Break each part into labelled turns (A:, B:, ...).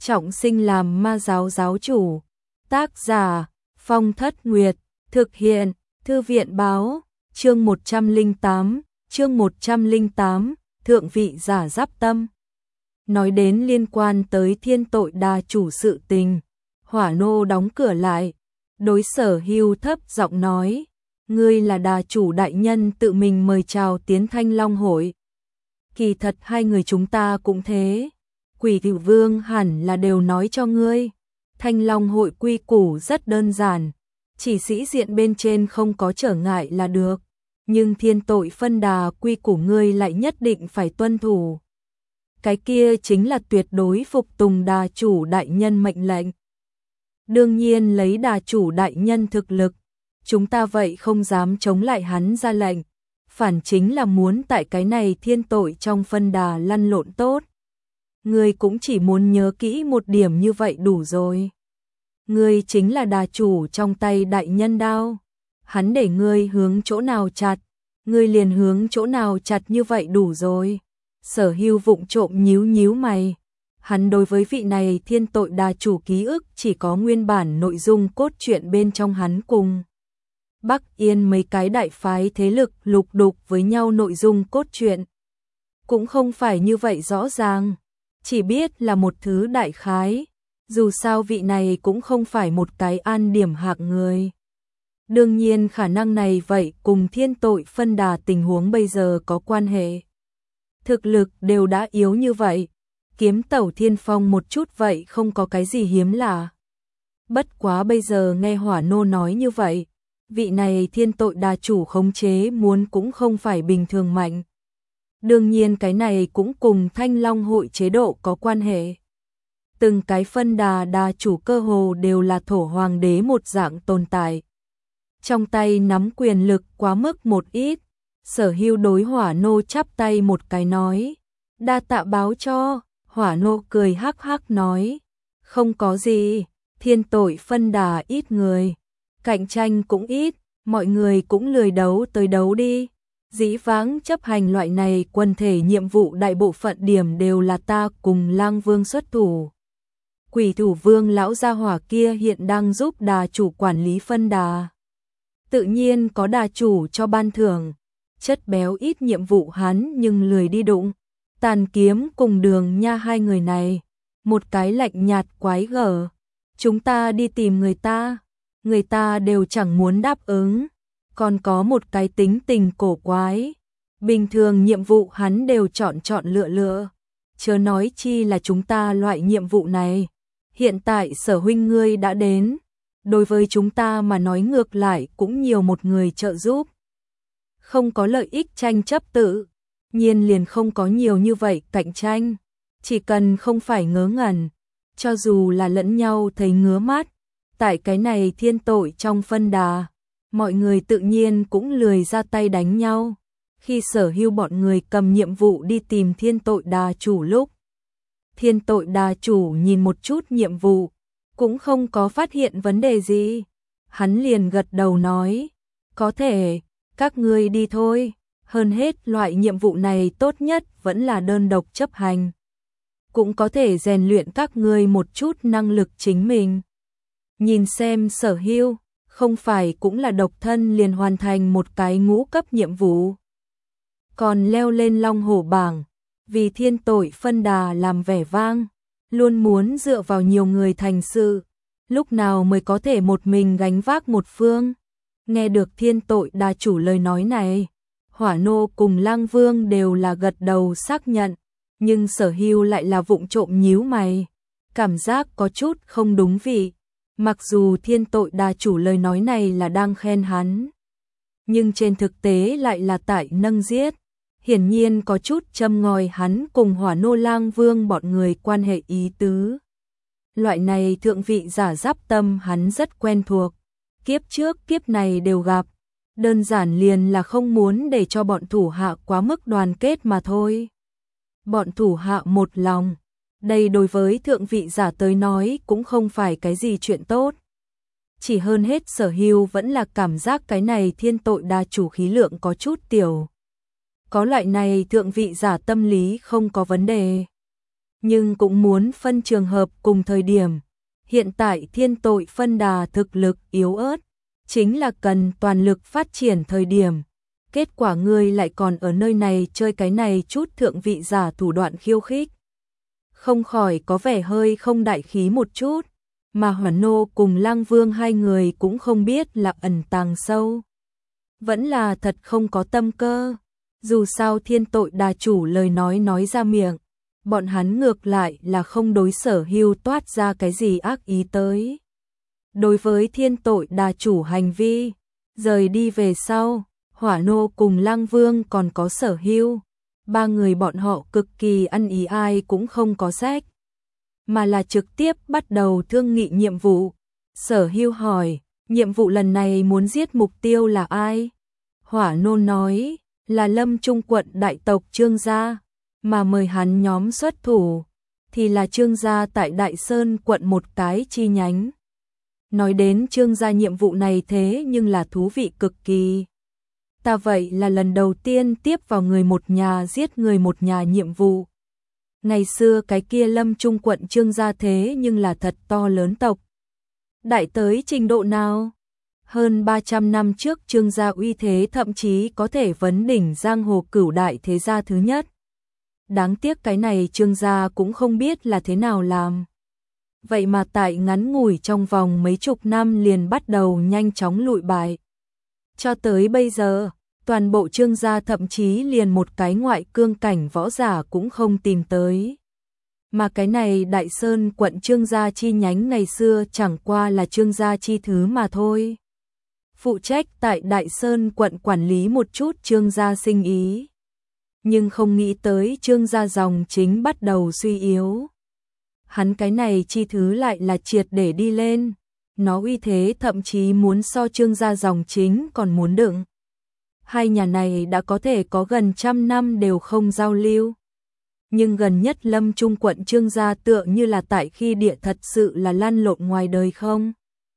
A: trọng sinh làm ma giáo giáo chủ. Tác giả Phong Thất Nguyệt, thực hiện Thư viện báo, chương 108, thượng vị giả giáp tâm. Nói đến liên quan tới thiên tội đa chủ sự tình, Hỏa Nô đóng cửa lại, đối Sở Hưu thấp giọng nói, ngươi là đà chủ đại nhân tự mình mời chào tiến Thanh Long hội. Kỳ thật hai người chúng ta cũng thế, Quỷ Cửu Vương hẳn là đều nói cho ngươi. Thanh Long hội quy củ rất đơn giản, chỉ sĩ diện bên trên không có trở ngại là được, nhưng thiên tội phân đà quy củ ngươi lại nhất định phải tuân thủ. Cái kia chính là tuyệt đối phục tùng đà chủ đại nhân mệnh lệnh. Đương nhiên lấy đà chủ đại nhân thực lực, chúng ta vậy không dám chống lại hắn ra lệnh, phản chính là muốn tại cái này thiên tội trong phân đà lăn lộn tốt. Ngươi cũng chỉ muốn nhớ kỹ một điểm như vậy đủ rồi. Ngươi chính là đà chủ trong tay đại nhân đao, hắn để ngươi hướng chỗ nào chặt, ngươi liền hướng chỗ nào chặt như vậy đủ rồi. Sở Hưu vụng trộm nhíu nhíu mày, hắn đối với vị này thiên tội đà chủ ký ức chỉ có nguyên bản nội dung cốt truyện bên trong hắn cùng Bắc Yên mấy cái đại phái thế lực lục đục với nhau nội dung cốt truyện. Cũng không phải như vậy rõ ràng, chỉ biết là một thứ đại khái, dù sao vị này cũng không phải một cái an điểm hạng người. Đương nhiên khả năng này vậy cùng thiên tội phân đà tình huống bây giờ có quan hệ. Thực lực đều đã yếu như vậy, kiếm tẩu thiên phong một chút vậy không có cái gì hiếm lạ. Bất quá bây giờ nghe Hỏa Nô nói như vậy, vị này thiên tội đà chủ khống chế muốn cũng không phải bình thường mạnh. Đương nhiên cái này cũng cùng Thanh Long hội chế độ có quan hệ. Từng cái phân đà đà chủ cơ hồ đều là thổ hoàng đế một dạng tồn tại. Trong tay nắm quyền lực quá mức một ít, Sở Hưu đối Hỏa Nô chắp tay một cái nói, đa tạ báo cho. Hỏa Nô cười hắc hắc nói, không có gì, thiên tội phân đà ít người, cạnh tranh cũng ít, mọi người cũng lười đấu tới đấu đi. Dĩ vãng chấp hành loại này quần thể nhiệm vụ đại bộ phận điểm đều là ta cùng Lang Vương xuất thủ. Quỷ Thủ Vương lão gia hỏa kia hiện đang giúp đà chủ quản lý phân đà. Tự nhiên có đà chủ cho ban thưởng, chất béo ít nhiệm vụ hắn nhưng lười đi đụng. Tàn Kiếm cùng Đường Nha hai người này, một cái lạnh nhạt quái gở, chúng ta đi tìm người ta đều chẳng muốn đáp ứng, còn có một cái tính tình cổ quái, bình thường nhiệm vụ hắn đều chọn lựa, chớ nói chi là chúng ta loại nhiệm vụ này. Hiện tại Sở huynh ngươi đã đến, đối với chúng ta mà nói ngược lại cũng nhiều một người trợ giúp. Không có lợi ích tranh chấp tự nhiên liền không có nhiều như vậy cạnh tranh, chỉ cần không phải ngớ ngẩn, cho dù là lẫn nhau thấy ngứa mắt, tại cái này thiên tội trong phân đà, mọi người tự nhiên cũng lười ra tay đánh nhau. Khi Sở Hưu bọn người cầm nhiệm vụ đi tìm thiên tội đà chủ lúc, thiên tội đà chủ nhìn một chút nhiệm vụ, cũng không có phát hiện vấn đề gì, hắn liền gật đầu nói, có thể, các ngươi đi thôi. Hơn hết loại nhiệm vụ này tốt nhất vẫn là đơn độc chấp hành, cũng có thể rèn luyện các ngươi một chút năng lực chính mình. Nhìn xem Sở Hưu, không phải cũng là độc thân liền hoàn thành một cái ngũ cấp nhiệm vụ, còn leo lên Long Hổ bảng, vì thiên tội phân đà làm vẻ vang, luôn muốn dựa vào nhiều người thành sự, lúc nào mới có thể một mình gánh vác một phương. Nghe được thiên tội đà chủ lời nói này, Hỏa Nô cùng Lang Vương đều là gật đầu xác nhận, nhưng Sở Hưu lại là vụng trộm nhíu mày, cảm giác có chút không đúng vị. Mặc dù thiên tội đà chủ lời nói này là đang khen hắn, nhưng trên thực tế lại là tại nâng giết, hiển nhiên có chút châm ngòi hắn cùng Hỏa Nô Lang Vương bọn người quan hệ ý tứ. Loại này thượng vị giả giáp tâm hắn rất quen thuộc, kiếp trước kiếp này đều gặp. Đơn giản liền là không muốn để cho bọn thủ hạ quá mức đoàn kết mà thôi. Bọn thủ hạ một lòng, đây đối với thượng vị giả tới nói cũng không phải cái gì chuyện tốt. Chỉ hơn hết Sở Hưu vẫn là cảm giác cái này thiên tội đa chủ khí lượng có chút tiểu. Có loại này thượng vị giả tâm lý không có vấn đề. nhưng cũng muốn phân trường hợp cùng thời điểm. Hiện tại thiên tội phân đà thực lực yếu ớt, chính là cần toàn lực phát triển thời điểm. Kết quả ngươi lại còn ở nơi này chơi cái này chút thượng vị giả thủ đoạn khiêu khích. Không khỏi có vẻ hơi không đại khí một chút, mà Hỏa Nô cùng Lăng Vương hai người cũng không biết là ẩn tàng sâu. Vẫn là thật không có tâm cơ, dù sao thiên tội đà chủ lời nói ra miệng, bọn hắn ngược lại là không đối Sở Hưu toát ra cái gì ác ý tới. Đối với thiên tội đà chủ hành vi, rời đi về sau, Hỏa Nô cùng Lăng Vương còn có Sở Hưu, ba người bọn họ cực kỳ ăn ý, ai cũng không có sách, mà là trực tiếp bắt đầu thương nghị nhiệm vụ. Sở Hưu hỏi, nhiệm vụ lần này muốn giết mục tiêu là ai? Hỏa Nô nói, là Lâm Trung quận đại tộc Trương gia, mà mời hắn nhóm xuất thủ, thì là Trương gia tại Đại Sơn quận một cái chi nhánh. Nói đến Trương gia nhiệm vụ này thế nhưng là thú vị cực kỳ. Ta vậy là lần đầu tiên tiếp vào người một nhà giết người một nhà nhiệm vụ. Ngày xưa cái kia Lâm Trung quận Trương gia thế nhưng là thật to lớn tộc. Đại tới trình độ nào? Hơn 300 năm trước Trương gia uy thế thậm chí có thể vấn đỉnh giang hồ cửu đại thế gia thứ nhất. Đáng tiếc cái này Trương gia cũng không biết là thế nào làm. Vậy mà tại ngắn ngủi trong vòng mấy chục năm liền bắt đầu nhanh chóng lụi bại. Cho tới bây giờ, toàn bộ Trương gia thậm chí liền một cái ngoại cương cảnh võ giả cũng không tìm tới. Mà cái này Đại Sơn quận Trương gia chi nhánh ngày xưa chẳng qua là Trương gia chi thứ mà thôi. Phụ trách tại Đại Sơn quận quản lý một chút Trương gia sinh ý. Nhưng không nghĩ tới Trương gia dòng chính bắt đầu suy yếu. Hắn cái này chi thứ lại là triệt để đi lên. Nó uy thế thậm chí muốn so Trương gia dòng chính còn muốn đựng. Hai nhà này đã có thể có gần 100 năm đều không giao lưu. Nhưng gần nhất Lâm Trung quận Trương gia tựa như là tại khi địa thật sự là lăn lộn ngoài đời không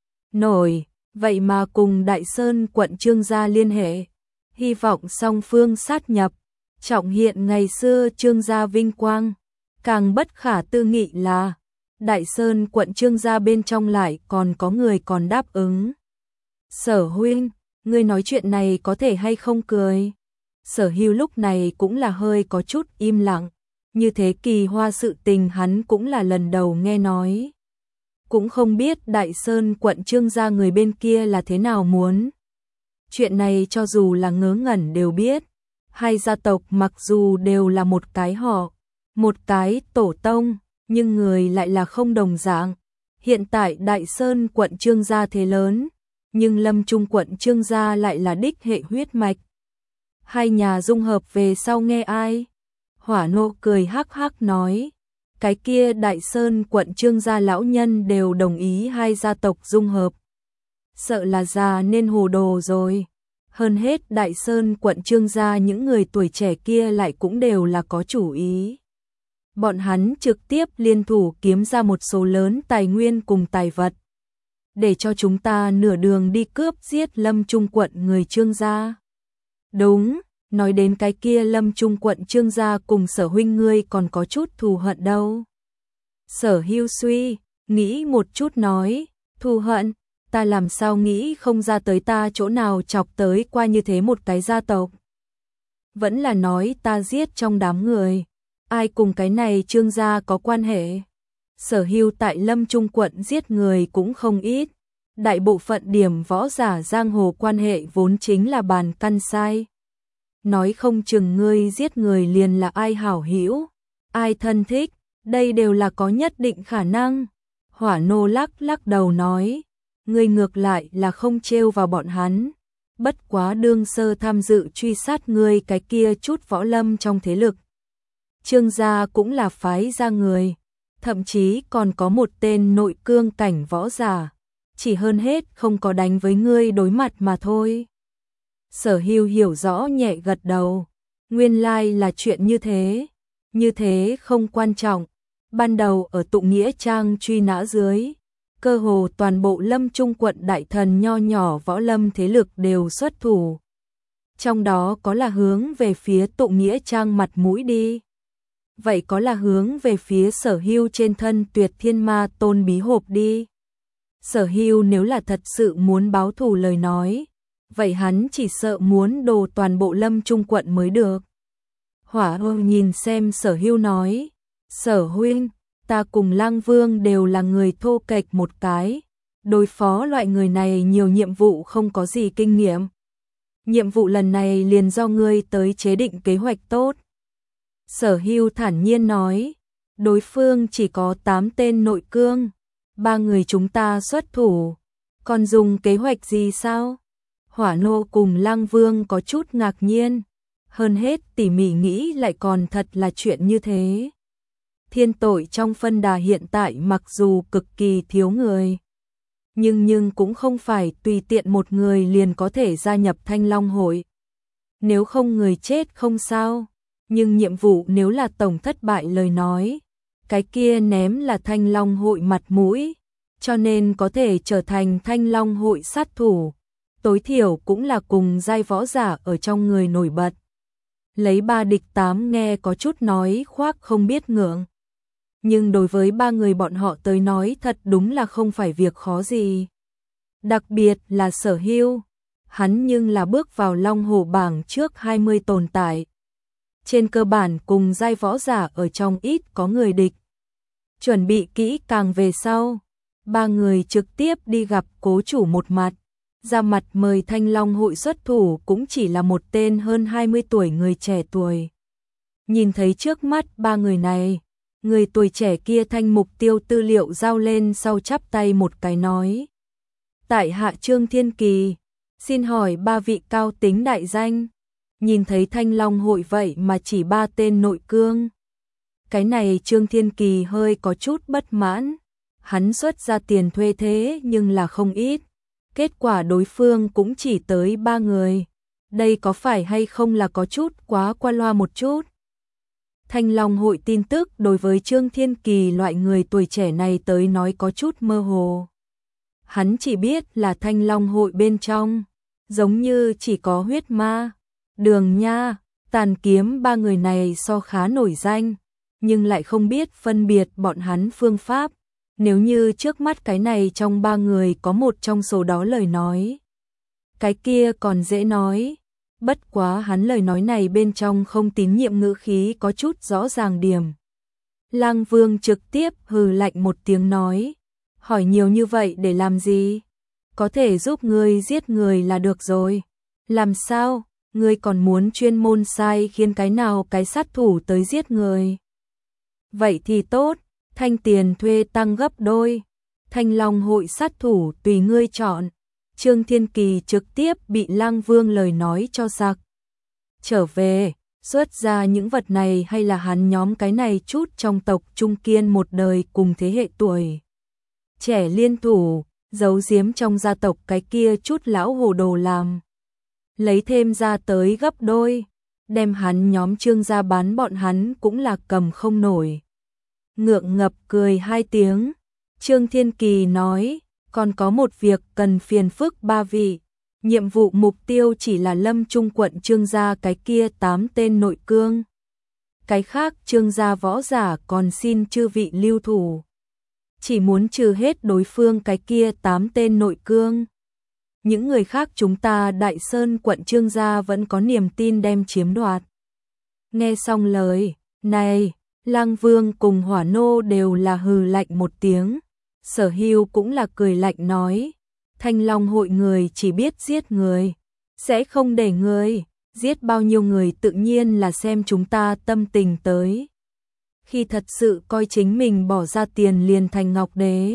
A: nổi, vậy mà cùng Đại Sơn quận Trương gia liên hệ, hy vọng song phương sát nhập, trọng hiện ngày xưa Trương gia vinh quang. Càng bất khả tư nghị là Đại Sơn quận Trương gia bên trong lại còn có người còn đáp ứng. Sở huynh, ngươi nói chuyện này có thể hay không cười? Sở Hưu lúc này cũng là hơi có chút im lặng, như thế kỳ hoa sự tình hắn cũng là lần đầu nghe nói. Cũng không biết Đại Sơn quận Trương gia người bên kia là thế nào muốn. Chuyện này cho dù là ngớ ngẩn đều biết, hai gia tộc mặc dù đều là một cái họ, một cái tổ tông, nhưng người lại là không đồng dạng. Hiện tại Đại Sơn quận Trương gia thế lớn, nhưng Lâm Trung quận Trương gia lại là đích hệ huyết mạch. Hai nhà dung hợp về sau nghe ai? Hỏa Nô cười hắc hắc nói, cái kia Đại Sơn quận Trương gia lão nhân đều đồng ý hai gia tộc dung hợp. Sợ là già nên hồ đồ rồi. Hơn hết Đại Sơn quận Trương gia những người tuổi trẻ kia lại cũng đều là có chủ ý. Bọn hắn trực tiếp liên thủ kiếm ra một số lớn tài nguyên cùng tài vật, để cho chúng ta nửa đường đi cướp giết Lâm Trung quận người Trương gia. Đúng, nói đến cái kia Lâm Trung quận Trương gia cùng Sở huynh ngươi còn có chút thù hận đâu. Sở Hưu suy, nghĩ một chút nói, thù hận, ta làm sao nghĩ không ra tới ta chỗ nào chọc tới qua như thế một cái gia tộc. Vẫn là nói ta giết trong đám người, ai cùng cái này Trương gia có quan hệ. Sở Hưu tại Lâm Trung quận giết người cũng không ít, đại bộ phận điểm võ giả giang hồ quan hệ vốn chính là bàn căn sai. Nói không chừng ngươi giết người liền là ai hảo hữu, ai thân thích, đây đều là có nhất định khả năng. Hỏa Nô lắc đầu nói, ngươi ngược lại là không trêu vào bọn hắn, bất quá đương sơ tham dự truy sát ngươi cái kia chút võ lâm trong thế lực. Trương gia cũng là phái ra người, thậm chí còn có một tên nội cương cảnh võ giả, chỉ hơn hết không có đánh với ngươi đối mặt mà thôi. Sở Hưu hiểu rõ nhẹ gật đầu, nguyên lai là chuyện như thế không quan trọng. Ban đầu ở Tụng Nghĩa Trang truy nã dưới, cơ hồ toàn bộ Lâm Trung quận đại thần nho nhỏ võ lâm thế lực đều xuất thủ. Trong đó có là hướng về phía Tụng Nghĩa Trang mặt mũi đi. vậy có là hướng về phía Sở Hưu trên thân Tuyệt Thiên Ma Tôn bí hộp đi. Sở Hưu nếu là thật sự muốn báo thù lời nói, vậy hắn chỉ sợ muốn đồ toàn bộ Lâm Trung quận mới được. Hỏa Hương nhìn xem Sở Hưu nói, Sở huynh, ta cùng Lang Vương đều là người thô kệch một cái, đối phó loại người này nhiều nhiệm vụ không có gì kinh nghiệm. Nhiệm vụ lần này liền do ngươi tới chế định kế hoạch tốt. Sở Hưu thản nhiên nói, đối phương chỉ có 8 tên nội cương, 3 người chúng ta xuất thủ, còn dùng kế hoạch gì sao? Hỏa Nô cùng Lang Vương có chút ngạc nhiên, hơn hết tỉ mỉ nghĩ lại còn thật là chuyện như thế. Thiên tội trong phân đà hiện tại mặc dù cực kỳ thiếu người, nhưng cũng không phải tùy tiện một người liền có thể gia nhập Thanh Long hội. Nếu không người chết không sao, nhưng nhiệm vụ nếu là tổng thất bại lời nói, cái kia ném là Thanh Long hội mặt mũi, cho nên có thể trở thành Thanh Long hội sát thủ, tối thiểu cũng là cùng giai võ giả ở trong người nổi bật. Lấy 3 địch 8 nghe có chút nói khoác không biết ngượng, nhưng đối với 3 người bọn họ tới nói thật đúng là không phải việc khó gì. Đặc biệt là Sở Hưu, hắn nhưng là bước vào Long Hổ bảng trước 20 tồn tại. Trên cơ bản cùng giai võ giả ở trong ít có người địch. Chuẩn bị kỹ càng về sau, 3 người trực tiếp đi gặp cố chủ một mặt, ra mặt mời Thanh Long hội xuất thủ cũng chỉ là một tên hơn 20 tuổi người trẻ tuổi. Nhìn thấy trước mắt 3 người này, người tuổi trẻ kia thanh mục tiêu tư liệu giao lên sau chắp tay một cái nói. Tại hạ Trương Thiên Kỳ, xin hỏi 3 vị cao tính đại danh. Nhìn thấy Thanh Long hội vậy mà chỉ 3 tên nội cương. Cái này Trương Thiên Kỳ hơi có chút bất mãn. Hắn xuất ra tiền thuê thế nhưng là không ít. Kết quả đối phương cũng chỉ tới 3 người. Đây có phải hay không là có chút quá qua loa một chút. Thanh Long hội tin tức đối với Trương Thiên Kỳ loại người tuổi trẻ này tới nói có chút mơ hồ. Hắn chỉ biết là Thanh Long hội bên trong, giống như chỉ có huyết ma, Đường Nha, Tàn Kiếm 3 người này so khá nổi danh, nhưng lại không biết phân biệt bọn hắn phương pháp. Nếu như trước mắt cái này trong 3 người có một trong số đó lời nói, cái kia còn dễ nói. Bất quá hắn lời nói này bên trong không tín nhiệm ngữ khí có chút rõ ràng điểm. Lang Vương trực tiếp hừ lạnh một tiếng nói, hỏi nhiều như vậy để làm gì? Có thể giúp ngươi giết người là được rồi. Làm sao? Ngươi còn muốn chuyên môn sai khiến cái nào cái sát thủ tới giết người? Vậy thì tốt, thanh tiền thuê tăng gấp đôi. Thanh Long hội sát thủ tùy ngươi chọn. Trương Thiên Kỳ trực tiếp bị Lang Vương lời nói cho sặc. Trở về, xuất ra những vật này hay là hắn nhóm cái này chút trong tộc Trung Kiên một đời cùng thế hệ tuổi trẻ liên thủ, giấu giếm trong gia tộc cái kia chút lão hồ đồ làm. Lấy thêm ra tới gấp đôi, đem hắn nhóm Trương gia bán bọn hắn cũng là cầm không nổi. Ngượng ngập cười 2 tiếng, Trương Thiên Kỳ nói, còn có một việc cần phiền phức 3 vị. Nhiệm vụ mục tiêu chỉ là Lâm Trung quận Trương gia cái kia 8 tên nội cương. Cái khác Trương gia võ giả còn xin chư vị lưu thủ. Chỉ muốn trừ hết đối phương cái kia 8 tên nội cương. Những người khác chúng ta Đại Sơn quận Trương gia vẫn có niềm tin đem chiếm đoạt. Nghe xong lời này, Lang Vương cùng Hỏa Nô đều là hừ lạnh một tiếng. Sở Hưu cũng là cười lạnh nói, Thanh Long hội người chỉ biết giết người, sẽ không để người, giết bao nhiêu người tự nhiên là xem chúng ta tâm tình tới. Khi thật sự coi chính mình bỏ ra tiền liền thành ngọc đế.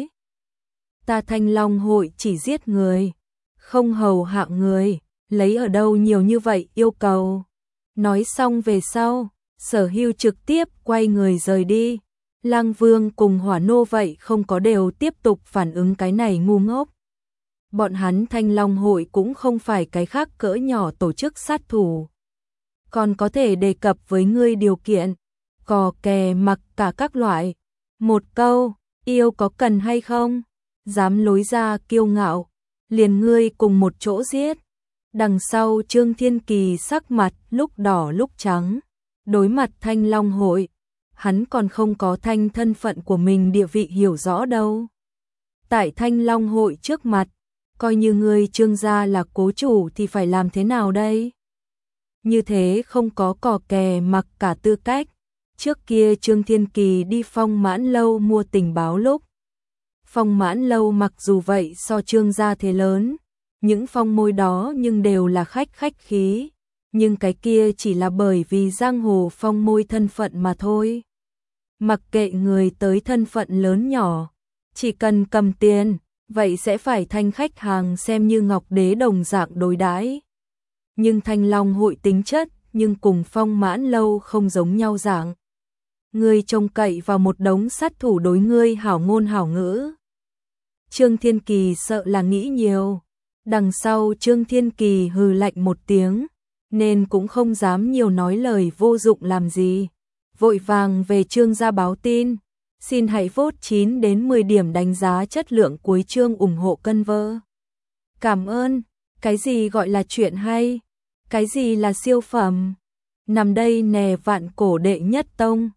A: Ta Thanh Long hội chỉ giết người, không hầu hạ người, lấy ở đâu nhiều như vậy yêu cầu. Nói xong về sau, Sở Hưu trực tiếp quay người rời đi. Lang Vương cùng Hỏa Nô vậy không có đều tiếp tục phản ứng cái này ngu ngốc. Bọn hắn Thanh Long hội cũng không phải cái khác cỡ nhỏ tổ chức sát thủ. Còn có thể đề cập với ngươi điều kiện, cò kè mặc cả các loại. Một câu, yêu có cần hay không? Dám lối ra kiêu ngạo, liền ngươi cùng một chỗ giết. Đằng sau Trương Thiên Kỳ sắc mặt lúc đỏ lúc trắng, đối mặt Thanh Long hội. hắn còn không có Thanh thân phận của mình địa vị hiểu rõ đâu. Tại Thanh Long hội trước mặt, coi như ngươi Trương gia là cố chủ thì phải làm thế nào đây? Như thế không có cò kè mặc cả tư cách. Trước kia Trương Thiên Kỳ đi Phong Mãn Lâu mua tình báo lúc. Phong Mãn Lâu mặc dù vậy so Trương gia thế lớn, những phong môi đó nhưng đều là khách khí, nhưng cái kia chỉ là bởi vì giang hồ phong môi thân phận mà thôi. Mặc kệ người tới thân phận lớn nhỏ, chỉ cần cầm tiền, vậy sẽ phải Thanh khách hàng xem như ngọc đế đồng dạng đối đãi. Nhưng Thanh Long hội tính chất nhưng cùng Phong Mãn Lâu không giống nhau dạng. Ngươi trông cậy vào một đống sát thủ đối ngươi hảo ngôn hảo ngữ. Trương Thiên Kỳ sợ là nghĩ nhiều. Đằng sau Trương Thiên Kỳ hừ lạnh một tiếng, nên cũng không dám nhiều nói lời vô dụng làm gì. Vội vàng về Trương gia báo tin. Xin hãy vote 9 đến 10 điểm đánh giá chất lượng cuối chương ủng hộ cân vơ. Cảm ơn. Cái gì gọi là chuyện hay? Cái gì là siêu phẩm? Nằm đây nè Vạn Cổ đệ nhất tông.